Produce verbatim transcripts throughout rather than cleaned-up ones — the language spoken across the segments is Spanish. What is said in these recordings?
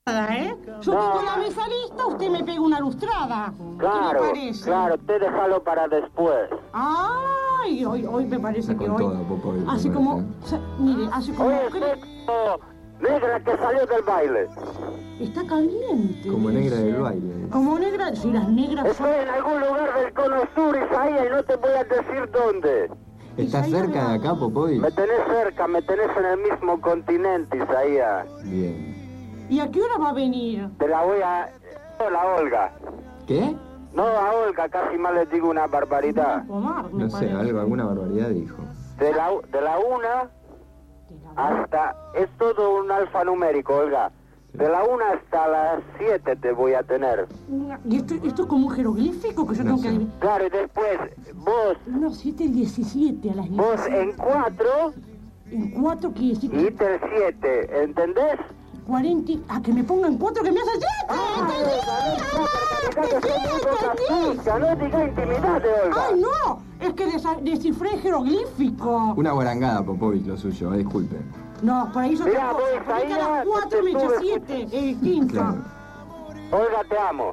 ¿eh? Yo No. tengo la mesa lista, usted me pega una lustrada. Claro, ¿Qué le parece? claro, te déjalo para después. Ay, hoy, hoy me parece Está que con hoy... todo, Popoy, así me como... parece. o sea, mire, así como... Oye, estoy como negra que salió del baile. Está caliente. Como dice. negra del baile. Como negra... Si las negras son... Estoy en algún lugar del cono sur, Isaías, y no te voy a decir dónde. ¿Estás Isaías cerca de acá, Popoy? Me tenés cerca, me tenés en el mismo continente, Isaías. Bien. ¿Y a qué hora va a venir? Te la voy a... Hola, Olga. ¿Qué? No, a Olga casi más le digo una barbaridad. Omar, me No sé, parece. algo, alguna barbaridad dijo. De la, de la una hasta... Es todo un alfanumérico, Olga. De la una hasta las siete te voy a tener. ¿Y esto, esto es como un jeroglífico que yo No tengo sé. que adivinar? Claro, y después vos, No, siete y diecisiete a las vos diecisiete. en cuatro En cuatro quiere decir y te el siete, ¿entendés? cuarenta... y- Ah, que me pongan cuatro que me hace siete. Ah, ¡Entendí! Olga, ¡Ah, que son muy pocas entendí! fichas, no diga intimidad de Olga. ¡Ay, no! Es que desa- descifré jeroglífico. Una guarangada, Popoy, lo suyo, eh, disculpe. No, por ahí yo Mirá, tengo... vos, Porque a las Isaías, cuatro te me echa estuve siete. Es distinto. Claro. Olga, te amo.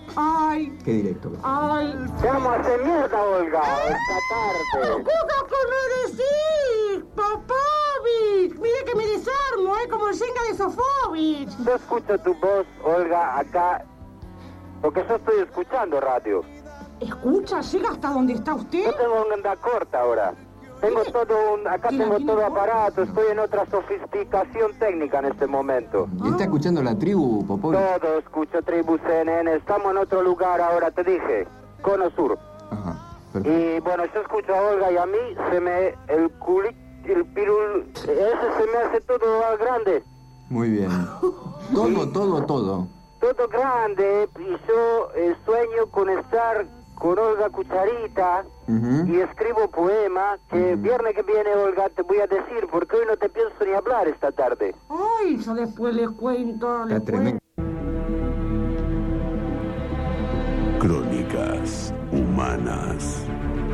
Ay, Qué directo. ay... Te amo a hacer mierda, Olga, esta tarde. ¡Cosa que me decís, Popovich! Mire que me desarmo, ¿eh? Como el Shenga de Sofovich. Yo escucho tu voz, Olga, acá, porque yo estoy escuchando radio. Escucha, llega hasta donde está usted. Yo tengo una onda corta ahora. Tengo todo un, acá ¿Tiene- tengo tiene todo corta? aparato, estoy en otra sofisticación técnica en este momento. ¿Y está escuchando la tribu, Popoy? Todo escucho Tribu C N N, estamos en otro lugar ahora, te dije, Cono Sur. Ajá, perfecto. Y bueno, yo escucho a Olga y a mí se me, el culi, el pirul, ese se me hace todo grande. Muy bien. Todo, todo, todo. Todo grande, y yo eh, sueño con estar con Olga Cucharita Ujú. y escribo poema que viernes que viene, Olga, te voy a decir, porque hoy no te pienso ni hablar esta tarde. Ay, yo después les cuento, les Está tremendo. Crónicas humanas.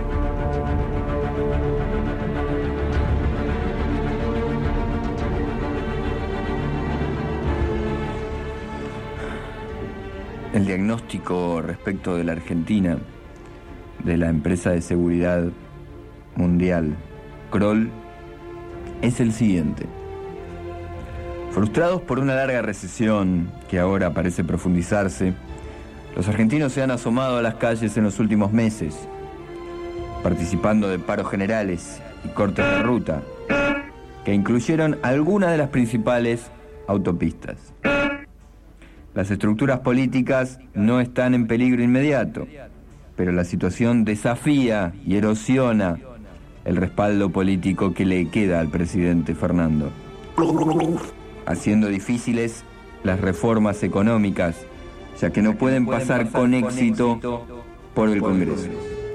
El diagnóstico respecto de la Argentina, de la empresa de seguridad mundial, Kroll, es el siguiente. Frustrados por una larga recesión que ahora parece profundizarse, los argentinos se han asomado a las calles en los últimos meses, participando de paros generales y cortes de ruta, que incluyeron algunas de las principales autopistas. Las estructuras políticas no están en peligro inmediato, pero la situación desafía y erosiona el respaldo político que le queda al presidente Fernando, haciendo difíciles las reformas económicas, ya que no pueden pasar con éxito por el Congreso.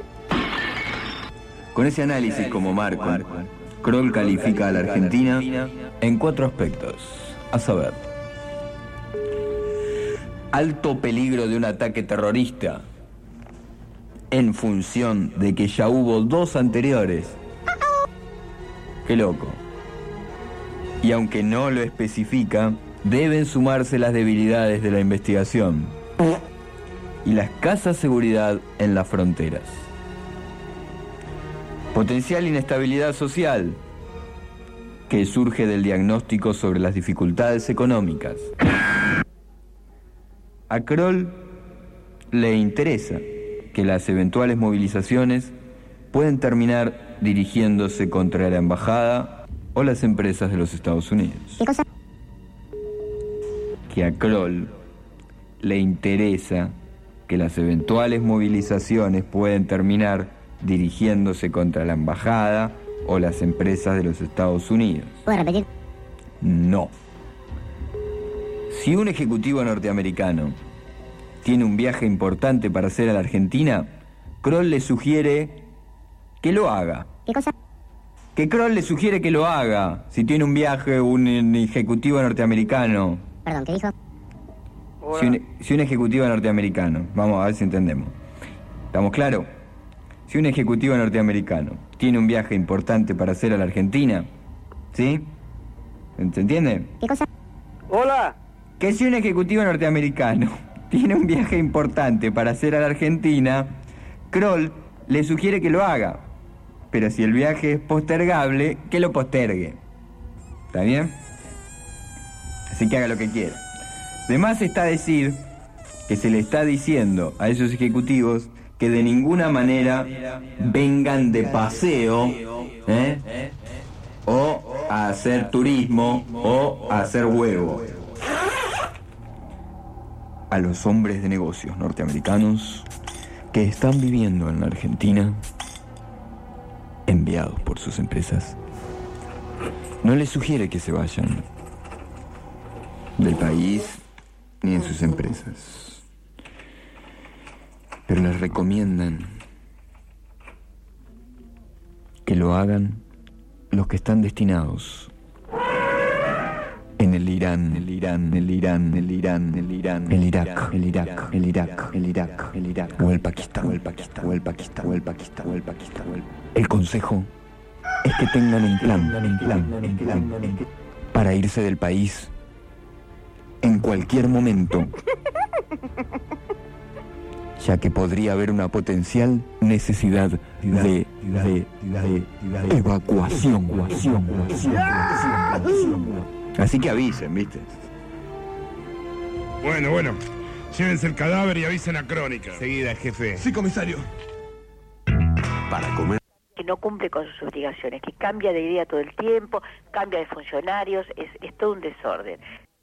Con ese análisis como marco, Kroll califica a la Argentina en cuatro aspectos, a saber: alto peligro de un ataque terrorista, en función de que ya hubo dos anteriores. Qué loco. Y aunque no lo especifica, deben sumarse las debilidades de la investigación y la escasa seguridad en las fronteras. Potencial inestabilidad social, que surge del diagnóstico sobre las dificultades económicas. A Kroll le interesa que las eventuales movilizaciones pueden terminar dirigiéndose contra la embajada o las empresas de los Estados Unidos. ¿Qué cosa? Que a Kroll le interesa que las eventuales movilizaciones pueden terminar dirigiéndose contra la embajada o las empresas de los Estados Unidos. ¿Puede repetir? No. Si un ejecutivo norteamericano tiene un viaje importante para hacer a la Argentina, Kroll le sugiere que lo haga. ¿Qué cosa? Que Kroll le sugiere que lo haga si tiene un viaje un ejecutivo norteamericano. Perdón, ¿qué dijo? Si un, si un ejecutivo norteamericano, vamos a ver si entendemos. ¿Estamos claros? Si un ejecutivo norteamericano tiene un viaje importante para hacer a la Argentina, ¿sí? ¿Se entiende? ¿Qué cosa? Hola, que si un ejecutivo norteamericano tiene un viaje importante para hacer a la Argentina, Kroll le sugiere que lo haga, pero si el viaje es postergable, que lo postergue. ¿Está bien? Así que haga lo que quiera. De más está decir que se le está diciendo a esos ejecutivos que de ninguna manera vengan de paseo, ¿eh? o a hacer turismo, o a hacer huevo. A los hombres de negocios norteamericanos que están viviendo en la Argentina, enviados por sus empresas, no les sugiere que se vayan del país ni en sus empresas, pero les recomiendan que lo hagan los que están destinados en el Irán, el Irán, el Irán, el Irán, el Irán, el Irak, el Irak, el Irak, el Irak, el Irak, o el Pakistán, o el Pakistán, o el Pakistán, o el Pakistán, o el Pakistán. El consejo es que tengan un plan, un plan, un plan para irse del país en cualquier momento, ya que podría haber una potencial necesidad de, de, de, de evacuación. Así que avisen, ¿viste? Bueno, bueno. Llévense el cadáver y avisen a Crónica. Seguida, jefe. Sí, comisario. Para comer. Que no cumple con sus obligaciones, que cambia de idea todo el tiempo, cambia de funcionarios, es, es todo un desorden.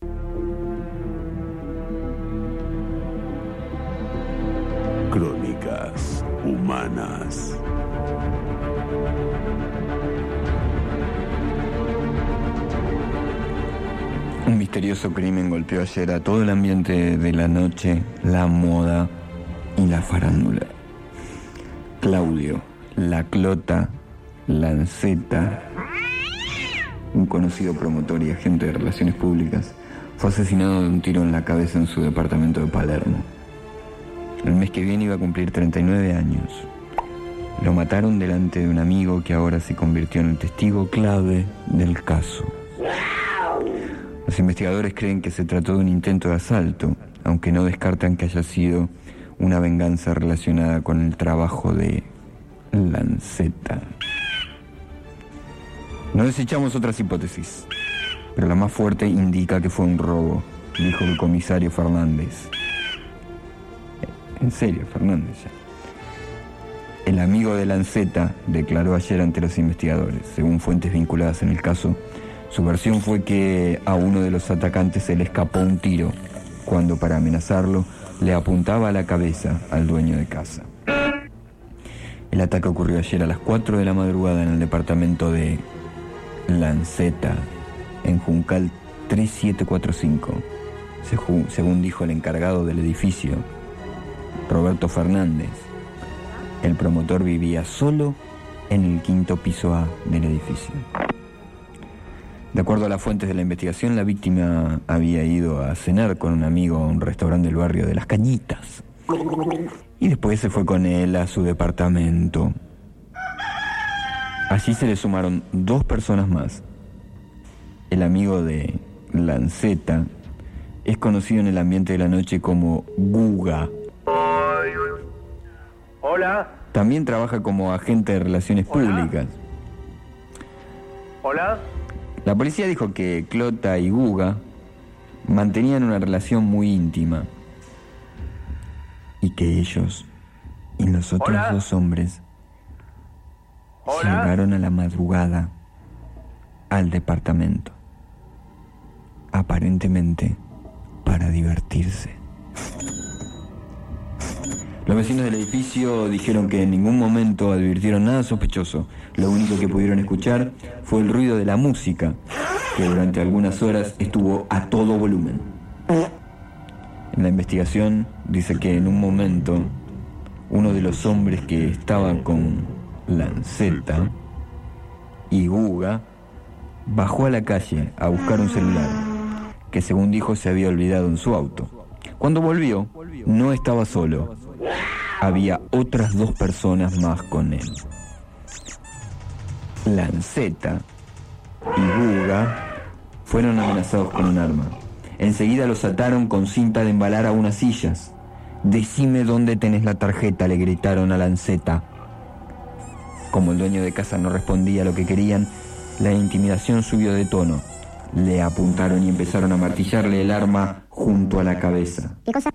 Crónicas humanas. Un misterioso crimen golpeó ayer a todo el ambiente de la noche, la moda y la farándula. Claudio La Clota Lanceta, un conocido promotor y agente de relaciones públicas, fue asesinado de un tiro en la cabeza en su departamento de Palermo. El mes que viene iba a cumplir treinta y nueve años. Lo mataron delante de un amigo que ahora se convirtió en el testigo clave del caso. Los investigadores creen que se trató de un intento de asalto, aunque no descartan que haya sido una venganza relacionada con el trabajo de Lanceta. No desechamos otras hipótesis, pero la más fuerte indica que fue un robo, dijo el comisario Fernández. En serio, Fernández ya. El amigo de Lanceta declaró ayer ante los investigadores. Según fuentes vinculadas en el caso, su versión fue que a uno de los atacantes se le escapó un tiro cuando, para amenazarlo, le apuntaba a la cabeza al dueño de casa. El ataque ocurrió ayer a las cuatro de la madrugada en el departamento de Lanceta, en Juncal tres siete cuatro cinco, según dijo el encargado del edificio, Roberto Fernández. El promotor vivía solo en el quinto piso A del edificio. De acuerdo a las fuentes de la investigación, la víctima había ido a cenar con un amigo a un restaurante del barrio de Las Cañitas y después se fue con él a su departamento. Allí se le sumaron dos personas más. El amigo de Lanceta es conocido en el ambiente de la noche como Guga. Hola. También trabaja como agente de relaciones Hola. públicas. Hola. La policía dijo que Clota y Guga mantenían una relación muy íntima y que ellos y los otros Hola. dos hombres Hola. llegaron a la madrugada al departamento, aparentemente para divertirse. Los vecinos del edificio dijeron que en ningún momento advirtieron nada sospechoso. Lo único que pudieron escuchar fue el ruido de la música, que durante algunas horas estuvo a todo volumen. En la investigación dice que en un momento uno de los hombres que estaba con Lanceta y Guga bajó a la calle a buscar un celular que, según dijo, se había olvidado en su auto. Cuando volvió, no estaba solo. Había otras dos personas más con él. Lanceta y Guga fueron amenazados con un arma. Enseguida los ataron con cinta de embalar a unas sillas. «Decime dónde tenés la tarjeta», le gritaron a Lanceta. Como el dueño de casa no respondía a lo que querían, la intimidación subió de tono. Le apuntaron y empezaron a martillarle el arma junto a la cabeza. ¿Qué cosa?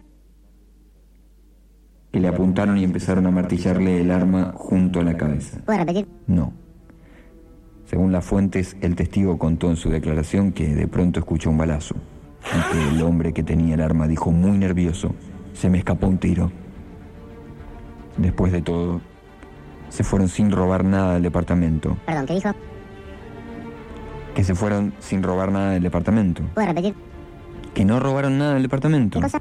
Que le apuntaron y empezaron a martillarle el arma junto a la cabeza. ¿Puedo repetir? No. Según las fuentes, el testigo contó en su declaración que de pronto escuchó un balazo y que el hombre que tenía el arma dijo muy nervioso: «Se me escapó un tiro». Después de todo, se fueron sin robar nada del departamento. Perdón, ¿qué dijo? Que se fueron sin robar nada del departamento. ¿Puedo repetir? Que no robaron nada del departamento. ¿Qué cosa?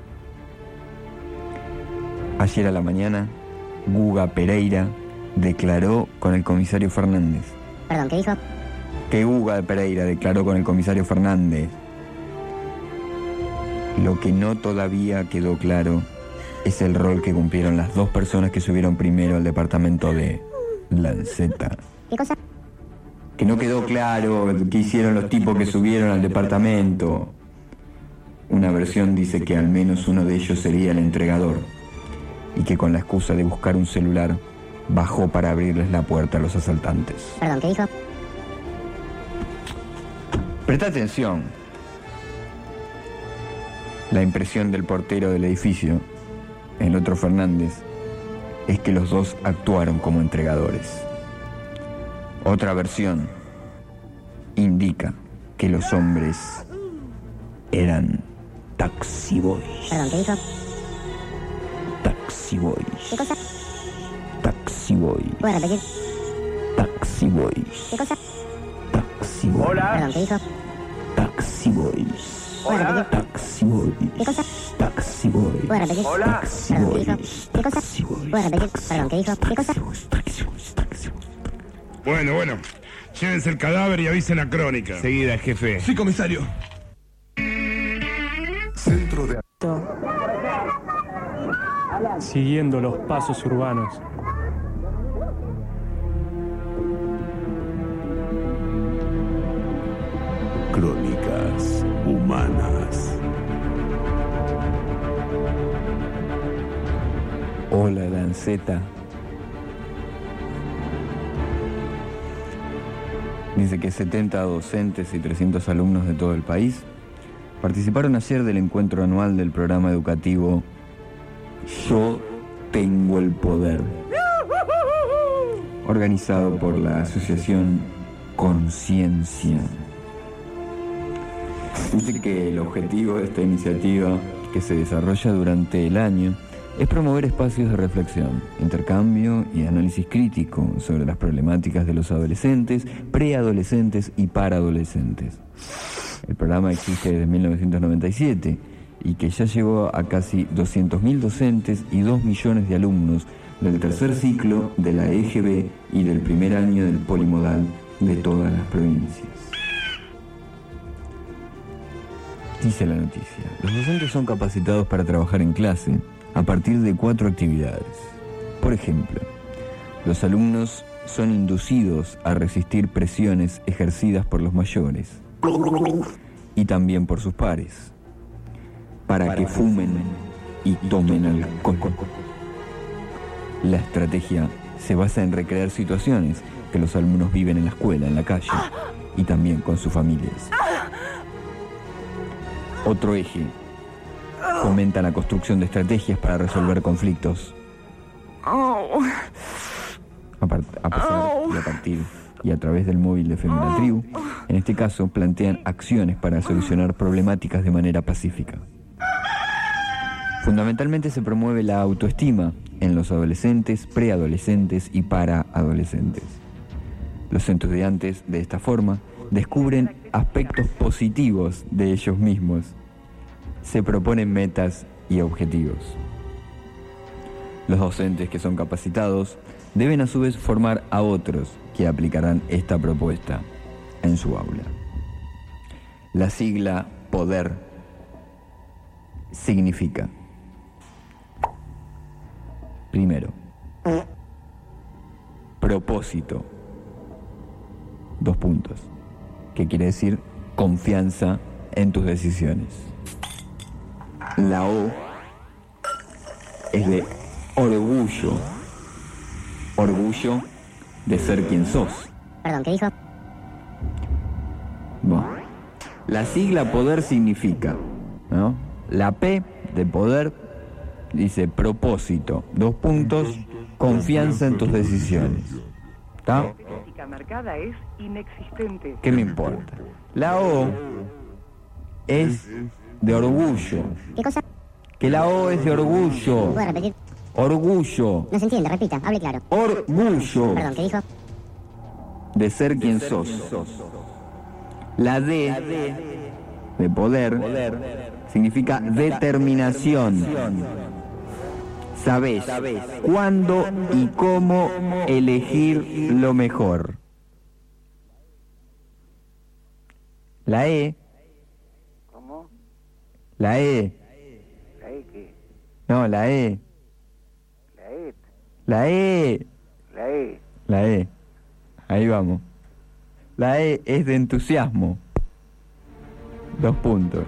Ayer a la mañana, Guga Pereira declaró con el comisario Fernández. Perdón, ¿qué dijo? Que Guga Pereira declaró con el comisario Fernández. Lo que no todavía quedó claro es el rol que cumplieron las dos personas que subieron primero al departamento de Lanceta. ¿Qué cosa? Que no quedó claro qué hicieron los tipos que subieron al departamento. Una versión dice que al menos uno de ellos sería el entregador y que con la excusa de buscar un celular bajó para abrirles la puerta a los asaltantes. Perdón, ¿qué dijo? Presta atención. La impresión del portero del edificio, el otro Fernández, es que los dos actuaron como entregadores. Otra versión indica que los hombres eran taxi boys. Perdón, ¿qué dijo? Taxi boys. ¿Qué cosa? Taxi boys. ¿Puedo repetir? Taxi boys. ¿Qué cosa? Taxi boys. Perdón, ¿qué dijo? Taxi boys. ¿Puedo repetir? Taxi boys. ¿Qué cosa? Taxi boys. ¿Puedo repetir? Taxi Perdón, ¿qué dijo? boys. ¿Qué cosa? ¿Puedo repetir? Perdón, ¿qué dijo? ¿Qué cosa? Bueno, bueno. Llévense el cadáver y avisen a Crónica. Seguida, jefe. Sí, comisario. Centro de... Siguiendo los pasos urbanos. Crónicas humanas. Hola, Lanceta. Dice que setenta docentes y trescientos alumnos de todo el país participaron ayer del encuentro anual del programa educativo Yo Tengo el Poder, organizado por la asociación Conciencia. Dice que el objetivo de esta iniciativa, que se desarrolla durante el año, es promover espacios de reflexión, intercambio y análisis crítico sobre las problemáticas de los adolescentes, preadolescentes y paraadolescentes. El programa existe desde mil novecientos noventa y siete y que ya llegó a casi doscientos mil docentes y dos millones de alumnos del tercer ciclo de la E G B y del primer año del polimodal de todas las provincias. Dice la noticia: los docentes son capacitados para trabajar en clase a partir de cuatro actividades. Por ejemplo, los alumnos son inducidos a resistir presiones ejercidas por los mayores y también por sus pares, para que fumen y tomen alcohol. La estrategia se basa en recrear situaciones que los alumnos viven en la escuela, en la calle y también con sus familias. Otro eje fomenta la construcción de estrategias para resolver conflictos. A, par- a pesar y a partir y a través del móvil de Femina Tribu, en este caso plantean acciones para solucionar problemáticas de manera pacífica. Fundamentalmente se promueve la autoestima en los adolescentes, preadolescentes y paraadolescentes. Los estudiantes, de esta forma, descubren aspectos positivos de ellos mismos. Se proponen metas y objetivos. Los docentes que son capacitados deben a su vez formar a otros que aplicarán esta propuesta en su aula. La sigla PODER significa: primero, propósito, dos puntos, que quiere decir confianza en tus decisiones. La O es de orgullo. Orgullo de ser quien sos. Perdón, ¿qué dijo? Bueno, la sigla poder significa, ¿no? La P de poder dice propósito, dos puntos, confianza en tus decisiones. ¿Está? La estadística marcada es inexistente. ¿Qué me importa? La O es de orgullo. ¿Qué cosa? Que la O es de orgullo. ¿Puede repetir? Orgullo. No se entiende, repita, hable claro. Orgullo Perdón, ¿qué dijo? de ser quien sos. La D de poder significa determinación. Sabés cuándo y cómo elegir lo mejor. La E. ¿Cómo? La E. ¿La E qué? No, la E. ¿La E? La E. ¿La E? La E. Ahí vamos. La E es de entusiasmo. Dos puntos.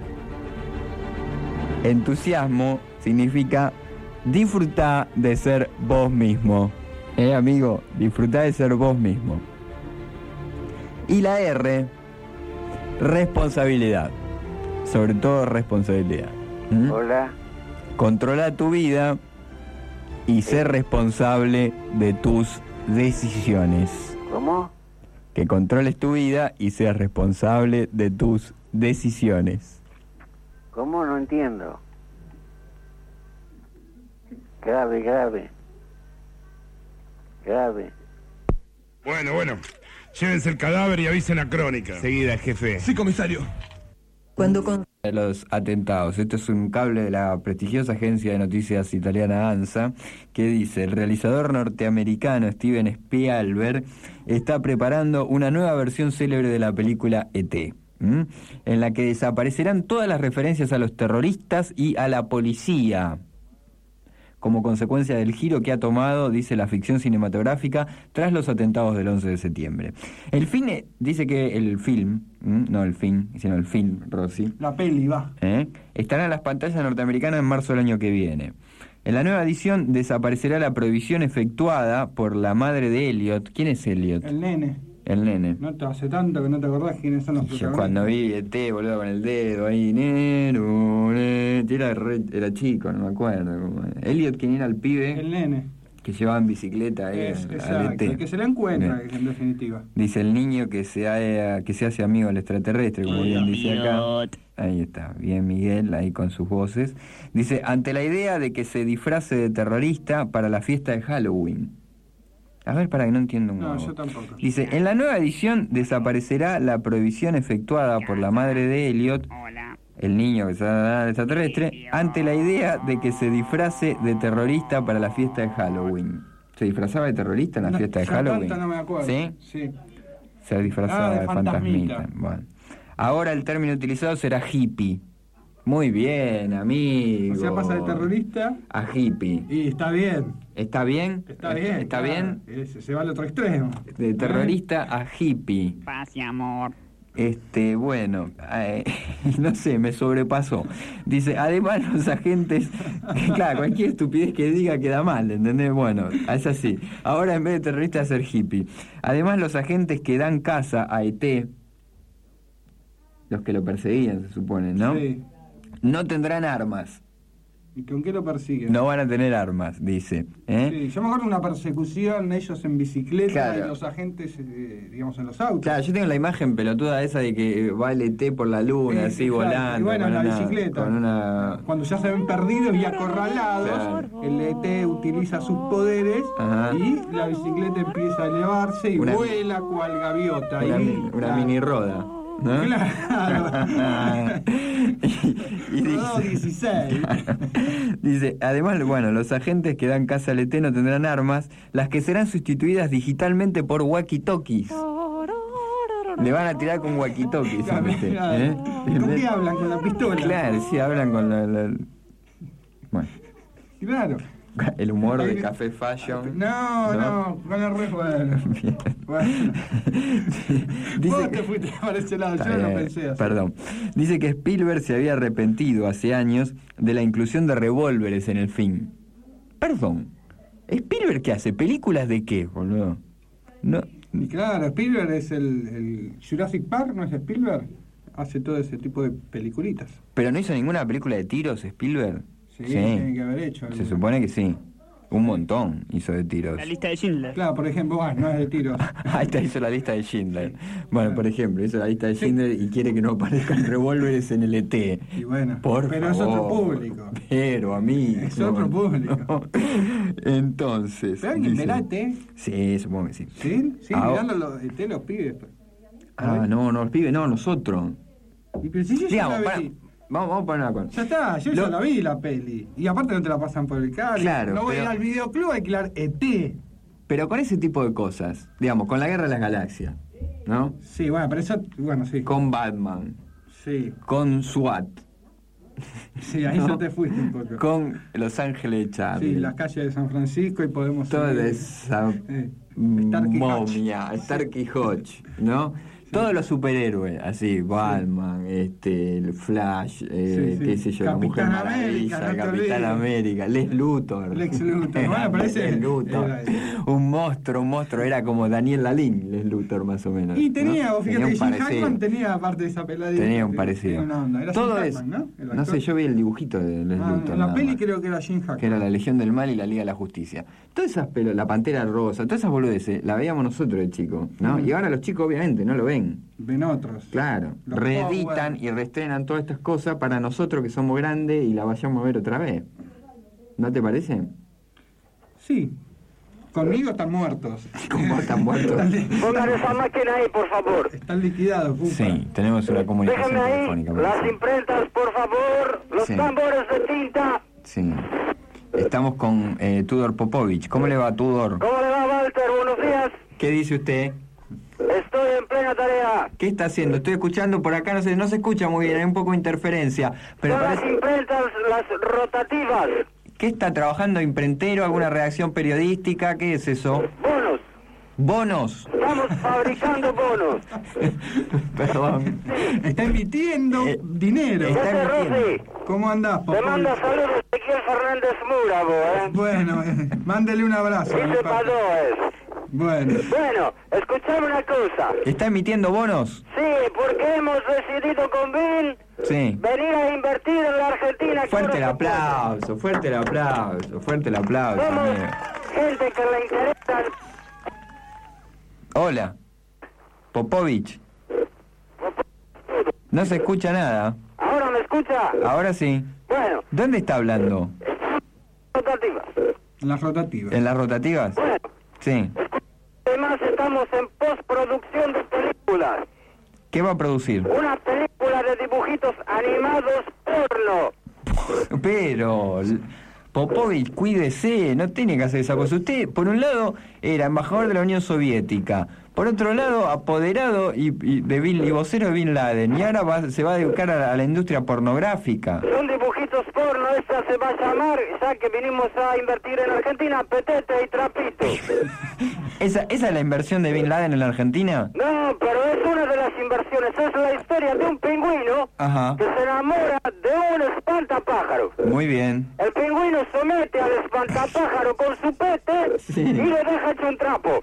Entusiasmo significa disfrutar de ser vos mismo. Eh, amigo, disfrutar de ser vos mismo. Y la R, responsabilidad. Sobre todo responsabilidad. ¿Mm? Hola. Controla tu vida y ser responsable de tus decisiones. ¿Cómo? Que controles tu vida y seas responsable de tus decisiones. ¿Cómo? No entiendo. Grave, grave. Grave. Bueno, bueno. Llévense el cadáver y avisen a Crónica. Seguida, jefe. Sí, comisario. Cuando con... Los atentados. Esto es un cable de la prestigiosa agencia de noticias italiana ANSA que dice: el realizador norteamericano Steven Spielberg está preparando una nueva versión célebre de la película E T, ¿m? en la que desaparecerán todas las referencias a los terroristas y a la policía, como consecuencia del giro que ha tomado, dice, la ficción cinematográfica tras los atentados del once de septiembre. El fin, eh, dice que el film, ¿m? no el fin, sino el film, Rosy, La peli, va. ¿eh? estará en las pantallas norteamericanas en marzo del año que viene. En la nueva edición desaparecerá la prohibición efectuada por la madre de Elliot. ¿Quién es Elliot? El nene. El nene. No te hace tanto que no te acordás quiénes son los Yo protagonistas. cuando vi E T, boludo, con el dedo ahí, nero, ne- era, re- era chico, no me acuerdo. cómo era. Elliot, ¿quién era el pibe? El nene. Que llevaba en bicicleta ahí Es, al exacto, E T. el que se le encuentra, Bien. en definitiva. Dice el niño que se, ha- que se hace amigo del extraterrestre, como bien dice acá. Ahí está, bien Miguel, ahí con sus voces. Dice, ante la idea de que se disfrace de terrorista para la fiesta de Halloween. A ver, para que no entiendo un No, huevo. yo tampoco. Dice, en la nueva edición desaparecerá la prohibición efectuada por la madre de Elliot, el niño que se da al extraterrestre, ante la idea de que se disfrace de terrorista para la fiesta de Halloween. ¿Se disfrazaba de terrorista en la No, fiesta de ya Halloween? tanta no me acuerdo. ¿Sí? Sí. Se disfrazaba Ah, de de fantasmita. fantasmita. Bueno. Ahora el término utilizado será hippie. Muy bien, amigo. O sea, pasa de terrorista a hippie. y está bien. ¿Está bien? Está bien. ¿Está claro. bien? Es- se va al otro extremo. De terrorista a hippie. Paz y amor. Este, bueno, eh, no sé, me sobrepasó. Dice, además los agentes, claro, cualquier estupidez que diga queda mal, ¿entendés? Bueno, es así. Ahora en vez de terrorista ser hippie. Además los agentes que dan caza a E T, los que lo perseguían se supone, ¿no? Sí. No tendrán armas. ¿Y con qué lo persiguen? No van a tener armas, dice. ¿eh? Sí, yo me acuerdo de una persecución, ellos en bicicleta Claro. y los agentes, eh, digamos, en los autos. Claro, yo tengo la imagen pelotuda esa de que va el E T por la luna, Sí, así claro. volando. Y bueno, con en la una- bicicleta. Con una... Cuando ya se ven perdidos y acorralados, Claro. el E T utiliza sus poderes Ajá. y la bicicleta empieza a elevarse y Una- vuela cual gaviota. Una, y, una la- mini roda, ¿no? Claro. y, y Rodó dice, dieciséis. dice, además, bueno, los agentes que dan caza al E T no tendrán armas, las que serán sustituidas digitalmente por walkie-talkies. Le van a tirar con walkie-talkies. Claro, ¿viste? claro. ¿Eh? ¿Con qué hablan? ¿Con la pistola? Claro, sí, hablan con la... la- Bueno, Claro. el humor de Café Fashion. No, no, con el re bueno. Bien. Bueno. Dice Vos que- te fuiste para ese lado, Está yo no bien, pensé así. Perdón. Dice que Spielberg se había arrepentido hace años de la inclusión de revólveres en el film. Perdón. ¿Spielberg qué hace? ¿Películas de qué, boludo? No. Y claro, Spielberg es el, el Jurassic Park, ¿no es Spielberg? Hace todo ese tipo de peliculitas. ¿Pero no hizo ninguna película de tiros, Spielberg? Sí, tiene que haber hecho. Se alguna. supone que sí. Un montón hizo de tiros. La lista de Schindler. Claro, por ejemplo, ah, no es de tiros. Ahí está, hizo la lista de Schindler. Bueno, por ejemplo, hizo la lista de Schindler y quiere que no aparezcan revólveres en el E T. Y bueno, Por pero favor. es otro público. Pero, a mí. Es otro público. Entonces. ¿Pero alguien dice- verá E T? Sí, supongo que sí. ¿Sí? Sí, Ah, mirando los E T los pibes. Ah, no, no, los pibes, no, nosotros. Y pero si yo Digamos, ya la para- vi. vamos, vamos a poner una cosa. Ya está, yo Lo- ya la vi la peli. Y aparte no te la pasan por el cable. Claro, No voy pero- a ir al videoclub a alquilar E T. Pero con ese tipo de cosas, digamos, con la Guerra de las Galaxias, ¿no? Sí, bueno, pero eso, bueno, sí. Con Batman, Sí, con SWAT, sí, ahí ¿no? ya te fuiste un poco. con Los Ángeles de Charlie. Sí, las calles de San Francisco y podemos... Toda seguir. esa Eh, Starkey momia, Starkey Hodge, ¿no? Todos los superhéroes, así, Batman, este, el Flash, eh, Sí, sí. qué sé yo, la Capitán Mujer América, Maravilla, no te Capitán olvides. América, Les Luthor. Lex Luthor. Bueno, pero ese Les Luthor. era- Un monstruo, un monstruo, era como Daniel Lalín, Les Luthor más o menos. Y tenía, ¿no? vos fíjate, un Jim parecido. Hackman tenía aparte de esa peladita. Tenía un que- parecido. tenía una onda. Era Todo Jim es, Hackman, ¿no? El no actor. sé, yo vi el dibujito de Les Ah, Luthor. en la nada peli más. creo que era Jim Hackman. Que era la Legión del Mal y la Liga de la Justicia. Todas esas pelos, la Pantera Rosa, todas esas boludeces, la veíamos nosotros de chicos, ¿no? Mm. Y ahora los chicos obviamente no lo ven. Ven otros. Claro, Los reeditan Power. y reestrenan todas estas cosas para nosotros que somos grandes y la vayamos a ver otra vez. ¿No te parece? Sí. Conmigo están muertos. ¿Cómo están muertos? Están, li- Pongan esa máquina ahí, por favor. están liquidados, Cupa. Sí, tenemos una comunicación Déjenme ahí telefónica. me las parece. imprentas, por favor. Los Sí. tambores de tinta. Sí. Estamos con eh, Tudor Popovich. ¿Cómo le va, Tudor? ¿Cómo le va, Walter? Buenos días. ¿Qué dice usted? Estoy en plena tarea. ¿Qué está haciendo? Estoy escuchando por acá, no se, no se escucha muy bien, hay un poco de interferencia. Pero Son las parece... imprentas, las rotativas. ¿Qué está trabajando? ¿Imprentero? ¿Alguna redacción periodística? ¿Qué es eso? Bonos. ¿Bonos? Estamos fabricando bonos. Perdón. Está emitiendo Eh, dinero. está Ese emitiendo. Rossi. ¿Cómo andás, Te papá? manda saludos Ezequiel Fernández Mura, vos, ¿eh? Bueno, eh, mándele un abrazo. a mi Dice papá. Padoes. Bueno, Bueno, escuchame una cosa. ¿Está emitiendo bonos? Sí, porque hemos decidido con Bill Sí. venir a invertir en la Argentina. que Fuerte el ahora se puede. aplauso, fuerte el aplauso, fuerte el aplauso. Somos amigo. gente que le interesa. Hola. Popovich. No se escucha nada. ¿Ahora me escucha? Ahora sí. Bueno, ¿Dónde está hablando? rotativas. en las rotativas. ¿En las rotativas? Bueno, Sí. además estamos en postproducción de películas. ¿Qué va a producir? Una película de dibujitos animados porno. Pero, l- Popovich, cuídese, no tiene que hacer esa cosa. Usted, por un lado, era embajador de la Unión Soviética. Por otro lado, apoderado y, y de Bin, y vocero de Bin Laden. Y ahora va- se va a dedicar a la, a la industria pornográfica. Son dibujitos porno, esta se va a llamar, ya que vinimos a invertir en Argentina, petete y trapito. ¿Esa, ¿Esa es la inversión de Bin Laden en la Argentina? No, pero es una de las inversiones, es la historia de un pingüino Ajá. que se enamora de un espantapájaro. Muy bien. El pingüino somete al espantapájaro con su pete Sí. y le deja hecho un trapo.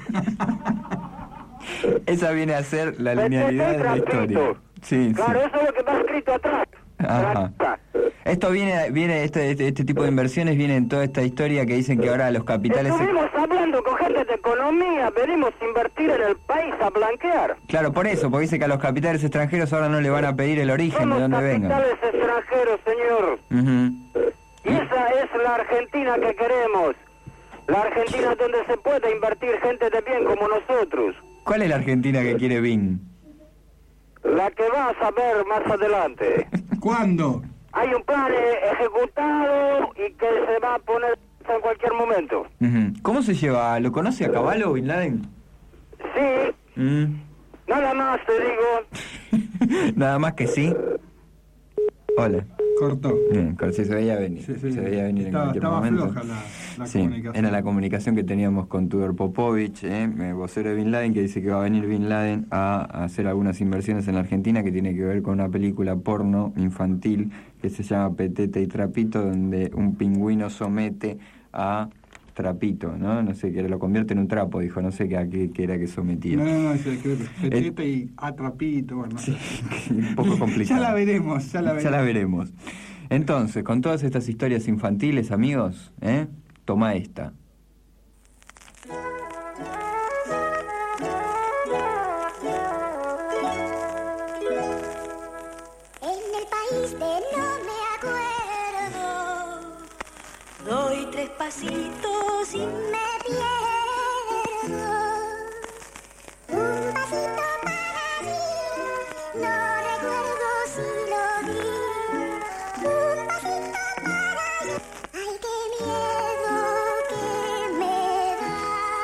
Esa viene a ser la Petete linealidad y de la trapito. historia. Sí, sí. Claro, eso es lo que está escrito atrás. Ajá. Esto viene, viene este, este, este tipo de inversiones viene en toda esta historia que dicen que ahora los capitales... se- Estuvimos hablando con gente de economía, venimos a invertir en el país, a blanquear. Claro, por eso, porque dice que a los capitales extranjeros ahora no le van a pedir el origen Somos de dónde vengan. capitales extranjeros, señor. Ujú. Y esa es la Argentina que queremos. La Argentina donde se puede invertir gente de bien como nosotros. ¿Cuál es la Argentina que quiere Bin? La que vas a ver más adelante. ¿Cuándo? Hay un plan eh, ejecutado y que se va a poner en cualquier momento. Ujú. ¿Cómo se lleva? ¿Lo conoce a caballo Bin Laden? Sí, Mm. nada más te digo. Nada más que sí. Hola. Cortó. Bien, sí, se veía venir. Sí, sí. Se veía venir Estaba- en cualquier estaba momento. floja la- la Sí, comunicación. era la comunicación que teníamos con Tudor Popovich, ¿eh? vocero de Bin Laden, que dice que va a venir Bin Laden a hacer algunas inversiones en la Argentina que tiene que ver con una película porno infantil que se llama Petete y Trapito, donde un pingüino somete a Trapito, ¿no? No sé, que lo convierte en un trapo, dijo, no sé qué, a qué, qué era que sometía. No, no, no, creo que Petete y Atrapito, bueno. Sí, un poco complicado. Ya la veremos, ya la veremos. Ya la veremos. Entonces, con todas estas historias infantiles, amigos, ¿eh? Toma esta. En el país de no me acuerdo, doy tres pasitos y me pierdo. Un pasito para allí, no recuerdo si lo di. Un pasito para allí, ay, qué miedo que me da.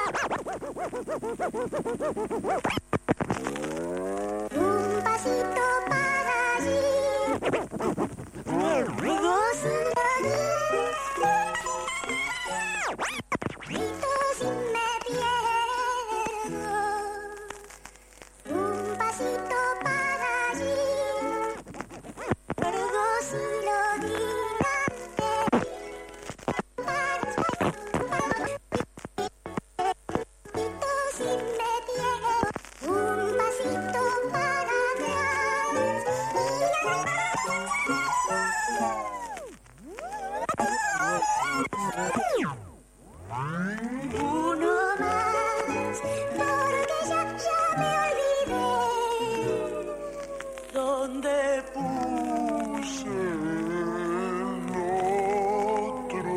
Un pasito para allí, luego si lo di. Grito si me pierdo. Un pasito para allí, luego si lo di. Grito si me pierdo. Un pasito para atrás. Uno más, porque ya, ya me olvidé dónde puse el otro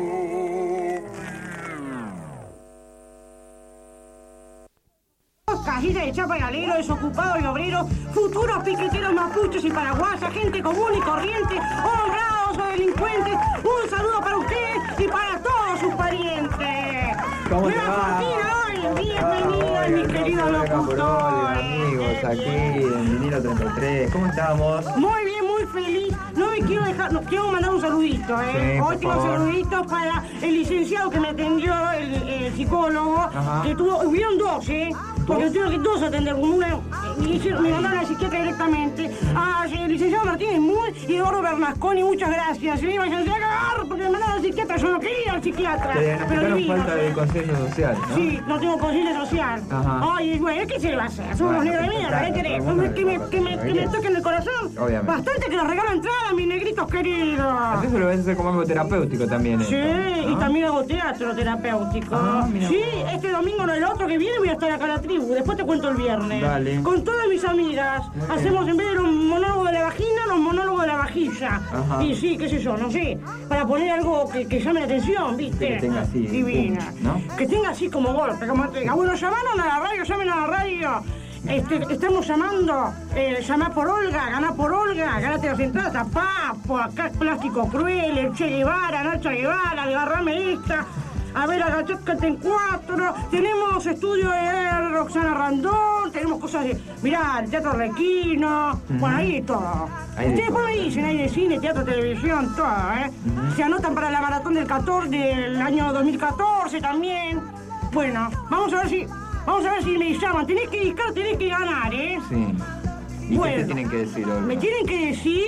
Cajita de chapa y alero, desocupados y obreros, futuros piqueteros mapuches y paraguayas, gente común y corriente, honrados o delincuentes, un saludo para ustedes y para todos sus parientes. ¿Cómo te Nueva va? cortina hoy, bienvenidos mis queridos locutores. Amigos, aquí en Vinilo treinta y tres, ¿cómo estamos? Muy bien, muy feliz. No me quiero dejar, no, quiero mandar un saludito, ¿eh? Sí, por Hoy tengo favor. saluditos para el licenciado que me atendió, el, el psicólogo, Ajá. que tuvo, hubieron dos, ¿eh? Porque tuve que dos atender, como una, me, hicieron- me mandaron al psiquiatra directamente. Ah, sí, el licenciado Martínez Moore y Eduardo Bernasconi, muchas gracias. Se me iban a cagar porque me mandaron al psiquiatra, yo no quería al psiquiatra. Te diagnosticaron divino, falta de ¿eh? conciencia social, ¿no? Sí, no tengo conciencia social. Ajá. Ay, bueno, ¿qué se le va a hacer? Somos Bueno, unos negros de pues, mierda, ¿qué claro, querés? todo el mundo Que me, le- que me, que me toquen el corazón. Obviamente. Bastante que les regalo entrada a mis negritos queridos. Así se lo ves a hacer como algo terapéutico también. Sí, esto, y ¿no? también hago teatro terapéutico. Ah, mira Sí, vos. este domingo no, el otro que viene voy a estar acá en la tribu. Después te cuento el viernes. Dale. Con todas mis amigas. Muy bien. Hacemos en vez de los monólogos de la vagina, los monólogos de la vajilla. Ajá. Y sí, qué sé yo, no sé. Para poner algo que, que llame la atención, ¿viste? Que tenga así, Divina. pum, ¿no? Que tenga así como golpe, como te diga. Bueno, llamaron a la radio, llamen a la radio. Este, estamos llamando, eh, llamá por Olga, ganá por Olga, ganate las entradas a Papo, acá Plástico Cruel, el Che Guevara, Nacho Guevara, agarrame esta, a ver, agachate en cuatro, tenemos estudio de Roxana Randón, tenemos cosas de, mirá, el Teatro Requino, bueno, ahí todo. Hay de Ustedes todo. después me dicen, hay de cine, teatro, televisión, todo, ¿eh? Se anotan para la maratón del catorce, del año dos mil catorce también. Bueno, vamos a ver si... Vamos a ver si me llaman. Tenés que discar, tenés que ganar, ¿eh? Sí. ¿Y Bueno. qué te tienen que decir, Olga? Me tienen que decir...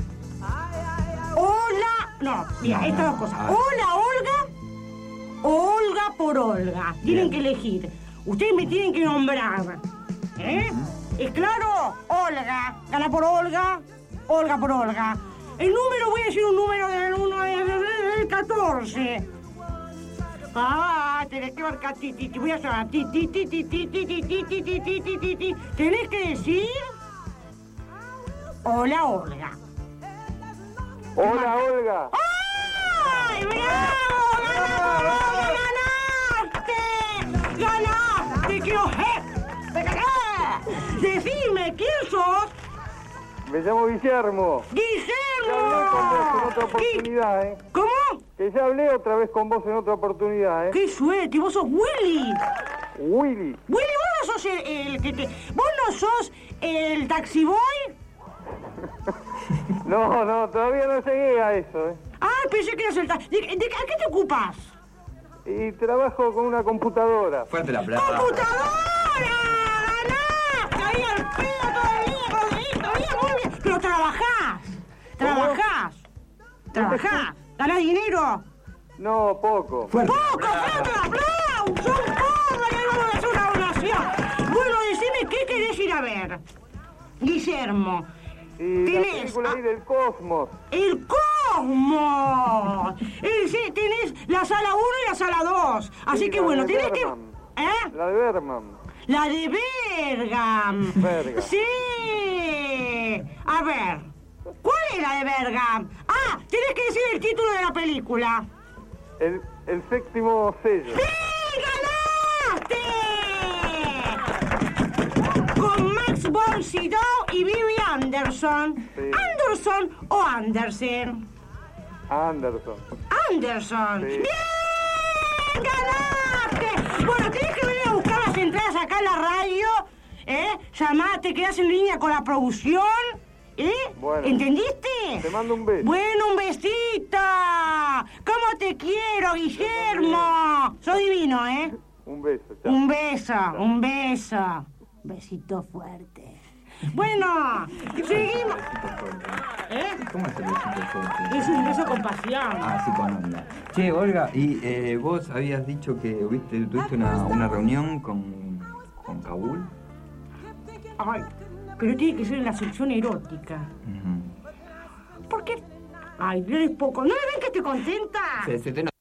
Hola... No, mira, No, estas no. dos cosas. A ver. Hola, Olga. o Olga por Olga. Tienen que elegir. Ustedes me tienen que nombrar. ¿Eh? ¿Es claro? Olga. Gana por Olga. Olga por Olga. El número, voy a decir un número del uno del catorce. Ah, tenés que marcar ti, ti, ti, voy a llamar ti, ti, ti, ti, ti, ti, ti, ti, ti, ti, ti, ti, ti, ti. Tenés que decir... Hola, Olga. Hola, Olga. ¡Ay, bravo! ¡Ganaste! ¡Ganaste! ¡Qué ojete! Decime, ¿quién sos? Me llamo Guillermo. ¡Guillermo! Ya hablé con vos en otra oportunidad, ¿eh? ¿Cómo? Que ya hablé otra vez con vos en otra oportunidad, ¿eh? ¡Qué suerte! ¿Vos sos Willy? Willy. Willy, vos no sos el, el que te... ¿Vos no sos el taxi boy? No, no, todavía no llegué a eso, ¿eh? Ah, pensé que eras el taxi... ¿De, de- ¿A qué te ocupas? Y trabajo con una computadora. Fuerte la plata. ¡Computadora! ¡Ganás! Ahí al pedo todo el día con esto, bien, muy bien. Pero trabajás. Trabajás. Trabajás. ¿Ganás dinero? No, poco. ¡Poco! ¡Fuerte el aplauso! ¡Un poco! ¡Le vamos a hacer una donación! Bueno, decime qué querés ir a ver. Guillermo. Y la Tenés, película ah, ahí del Cosmos. ¡El Cosmos! El, sí, tenés la sala uno y la sala dos. Así Sí, que la bueno, de tenés que... Bergman. ¿Eh? La de Bergman. La de Bergam. Bergam. Sí. A ver, ¿cuál es la de Bergam? Ah, tenés que decir el título de la película. El, el séptimo sello. ¡Sí, ganaste! Con Max von Sydow y Vivi Anderson. Sí. ¿Anderson o Andersen? Anderson. Anderson. Sí. ¡Bien! ¡Ganaste! Bueno, tienes que venir a buscar las entradas acá en la radio, ¿eh? Llamá, te quedás en línea con la producción, ¿eh? Bueno. ¿Entendiste? Te mando un beso. Bueno, un besito. ¿Cómo te quiero, Guillermo? Sos divino, ¿eh? Un beso, chao. Un beso, un beso. Besito fuerte. Bueno, seguimos. ¿Eh? ¿Cómo es el besito fuerte? Es un beso con pasión. Ah, sí, con onda. Che, Olga, y eh, vos habías dicho que viste, tuviste una, una reunión con, con Kabul. Ay, pero tiene que ser en la sección erótica. Uh-huh. ¿Por qué? Ay, eres poco. ¿No me ven que estoy contenta? Se, se te